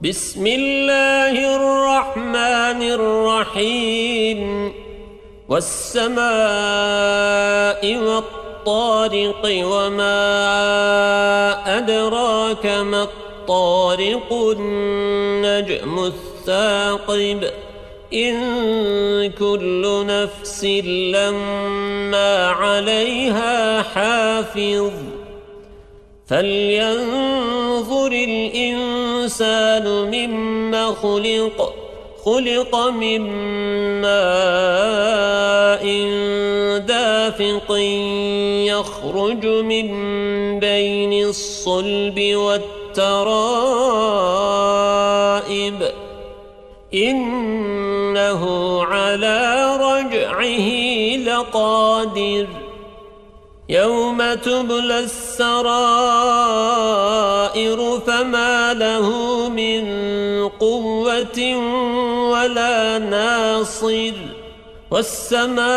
بسم الله الرحمن الرحيم والسماء والطارق وما أدراك ما الطارق النجم الثاقب إن كل نفس لما عليها حافظ فلينظر الإنسان مما خلق من ماء دافق يخرج من بين الصلب والترائب إنه على رجعه لقادر يوم تبلى السرائر فما له من قوة ولا ناصر والسماء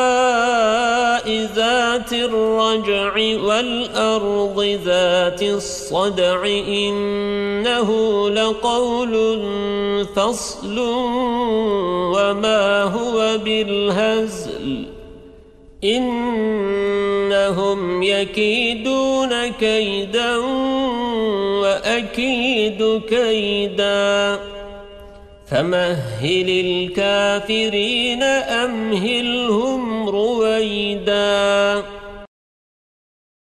ذات الرجع والأرض ذات الصدع إنه لقول فصل وما هو بالهزل إنهم يكيدون كيدا وأكيد كيدا فمهل الكافرين أمهلهم رويدا